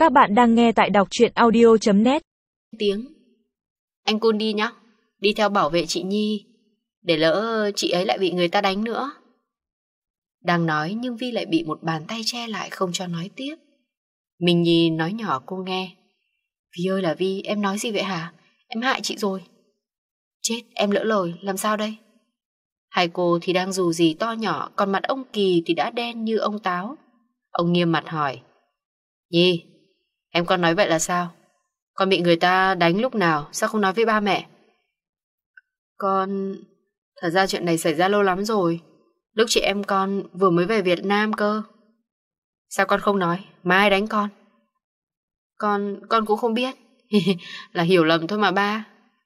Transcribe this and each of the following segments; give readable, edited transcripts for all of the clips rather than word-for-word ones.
Các bạn đang nghe tại đọc truyện audio.net. Tiếng anh Cun đi nhá, đi theo bảo vệ chị Nhi, để lỡ chị ấy lại bị người ta đánh nữa. Đang nói nhưng Vi lại bị một bàn tay che lại không cho nói tiếp. Mình Nhi nói nhỏ cô nghe. Vi ơi là Vi, em nói gì vậy hả? Em hại chị rồi. Chết, em lỡ lời, làm sao đây? Hai cô thì đang dù gì to nhỏ, còn mặt ông Kỳ thì đã đen như ông táo. Ông nghiêm mặt hỏi: Nhi, em con nói vậy là sao? Con bị người ta đánh lúc nào, sao không nói với ba mẹ? Con... Thật ra chuyện này xảy ra lâu lắm rồi. Lúc chị em con vừa mới về Việt Nam cơ. Sao con không nói? Mà ai đánh con? Con cũng không biết. Là hiểu lầm thôi mà ba.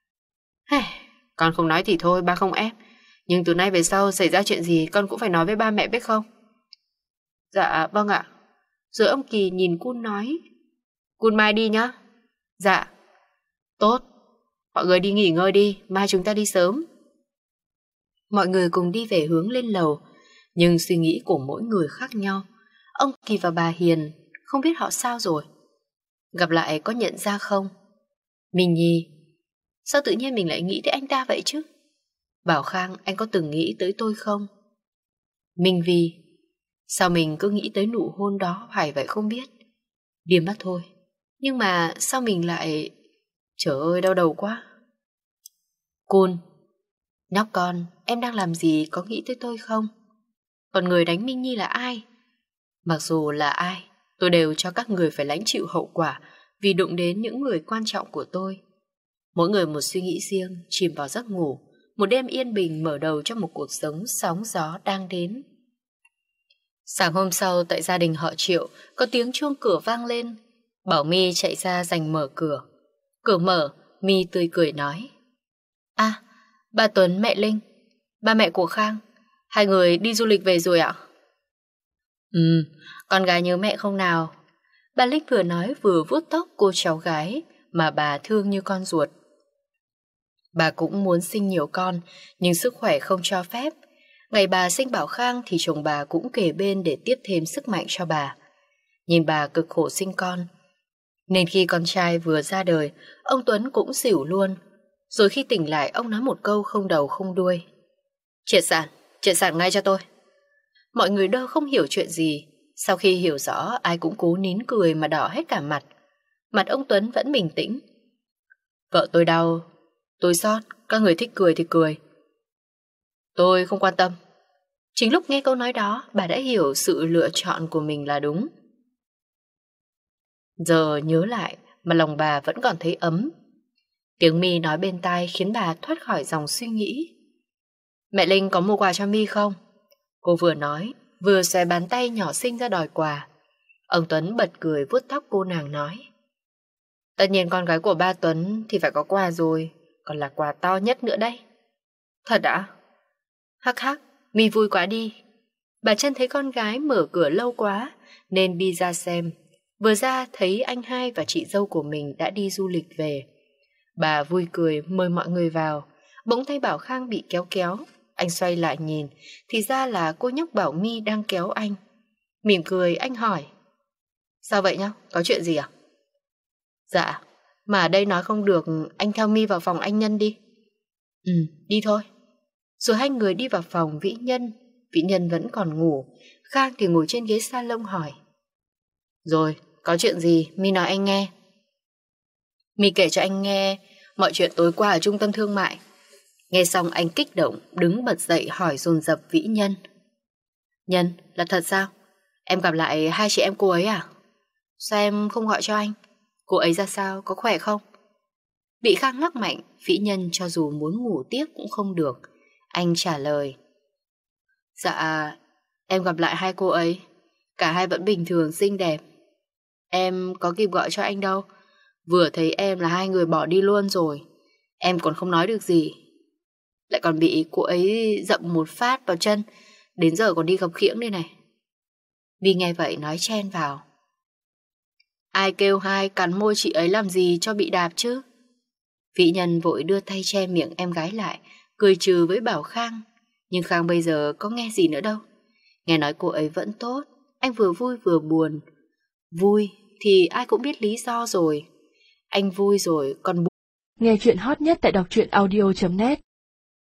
Con không nói thì thôi, ba không ép. Nhưng từ nay về sau xảy ra chuyện gì con cũng phải nói với ba mẹ biết không? Dạ vâng ạ. Rồi ông Kỳ nhìn Cun nói: Cun mai đi nhá. Dạ. Tốt. Mọi người đi nghỉ ngơi đi, mai chúng ta đi sớm. Mọi người cùng đi về hướng lên lầu, nhưng suy nghĩ của mỗi người khác nhau. Ông Kỳ và bà Hiền không biết họ sao rồi. Gặp lại có nhận ra không? Mình Nhi, sao tự nhiên mình lại nghĩ tới anh ta vậy chứ? Bảo Khang, anh có từng nghĩ tới tôi không? Minh Vi, sao mình cứ nghĩ tới nụ hôn đó hoài vậy không biết? Điềm mắt thôi. Nhưng mà sao mình lại... Trời ơi, đau đầu quá. Cun, nhóc con, em đang làm gì, có nghĩ tới tôi không? Còn người đánh Minh Nhi là ai? Mặc dù là ai, tôi đều cho các người phải lãnh chịu hậu quả vì đụng đến những người quan trọng của tôi. Mỗi người một suy nghĩ riêng, chìm vào giấc ngủ. Một đêm yên bình mở đầu cho một cuộc sống sóng gió đang đến. Sáng hôm sau tại gia đình họ Triệu, có tiếng chuông cửa vang lên. Bảo My chạy ra giành mở cửa. Cửa mở, My tươi cười nói: À, bà Tuấn, mẹ Linh, ba mẹ của Khang, hai người đi du lịch về rồi ạ? Con gái nhớ mẹ không nào? Bà Linh vừa nói vừa vuốt tóc cô cháu gái mà bà thương như con ruột. Bà cũng muốn sinh nhiều con, nhưng sức khỏe không cho phép. Ngày bà sinh Bảo Khang thì chồng bà cũng kề bên để tiếp thêm sức mạnh cho bà. Nhìn bà cực khổ sinh con, nên khi con trai vừa ra đời, ông Tuấn cũng xỉu luôn. Rồi khi tỉnh lại, ông nói một câu không đầu không đuôi: triệt sản ngay cho tôi. Mọi người đơ không hiểu chuyện gì. Sau khi hiểu rõ, ai cũng cố nín cười mà đỏ hết cả mặt. Mặt ông Tuấn vẫn bình tĩnh: Vợ tôi đau, tôi xót, các người thích cười thì cười. Tôi không quan tâm. Chính lúc nghe câu nói đó, bà đã hiểu sự lựa chọn của mình là đúng. Giờ nhớ lại mà lòng bà vẫn còn thấy ấm. Tiếng My nói bên tai khiến bà thoát khỏi dòng suy nghĩ. Mẹ Linh có mua quà cho My không? Cô vừa nói, vừa xòe bàn tay nhỏ xinh ra đòi quà. Ông Tuấn bật cười vuốt tóc cô nàng nói: Tất nhiên con gái của ba Tuấn thì phải có quà rồi, còn là quà to nhất nữa đây. Thật ạ? Hắc hắc, My vui quá đi. Bà Trân thấy con gái mở cửa lâu quá nên đi ra xem. Vừa ra thấy anh hai và chị dâu của mình đã đi du lịch về. Bà vui cười mời mọi người vào. Bỗng thấy Bảo Khang bị kéo kéo. Anh xoay lại nhìn, thì ra là cô nhóc Bảo My đang kéo anh. Mỉm cười anh hỏi: Sao vậy nhá, có chuyện gì à? Dạ, mà ở đây nói không được, anh theo My vào phòng anh Nhân đi. Đi thôi. Rồi hai người đi vào phòng Vĩ Nhân. Vĩ Nhân vẫn còn ngủ. Khang thì ngồi trên ghế salon hỏi: Rồi, có chuyện gì, My nói anh nghe. My kể cho anh nghe mọi chuyện tối qua ở trung tâm thương mại. Nghe xong anh kích động, đứng bật dậy hỏi dồn dập Vĩ Nhân: Nhân, là thật sao? Em gặp lại hai chị em cô ấy à? Sao em không gọi cho anh? Cô ấy ra sao, có khỏe không? Bị Khang lắc mạnh, Vĩ Nhân cho dù muốn ngủ tiếp cũng không được. Anh trả lời: Dạ, em gặp lại hai cô ấy. Cả hai vẫn bình thường, xinh đẹp. Em có kịp gọi cho anh đâu. Vừa thấy em là hai người bỏ đi luôn rồi. Em còn không nói được gì, lại còn bị cô ấy dậm một phát vào chân, đến giờ còn đi gập khiễng đây này. Vi nghe vậy nói chen vào: Ai kêu hai cắn môi chị ấy làm gì cho bị đạp chứ? Vĩ Nhân vội đưa tay che miệng em gái lại, cười trừ với Bảo Khang. Nhưng Khang bây giờ có nghe gì nữa đâu. Nghe nói cô ấy vẫn tốt, anh vừa vui vừa buồn. Vui thì ai cũng biết lý do rồi. Anh vui rồi, còn Nghe chuyện hot nhất tại đọc truyện audio.net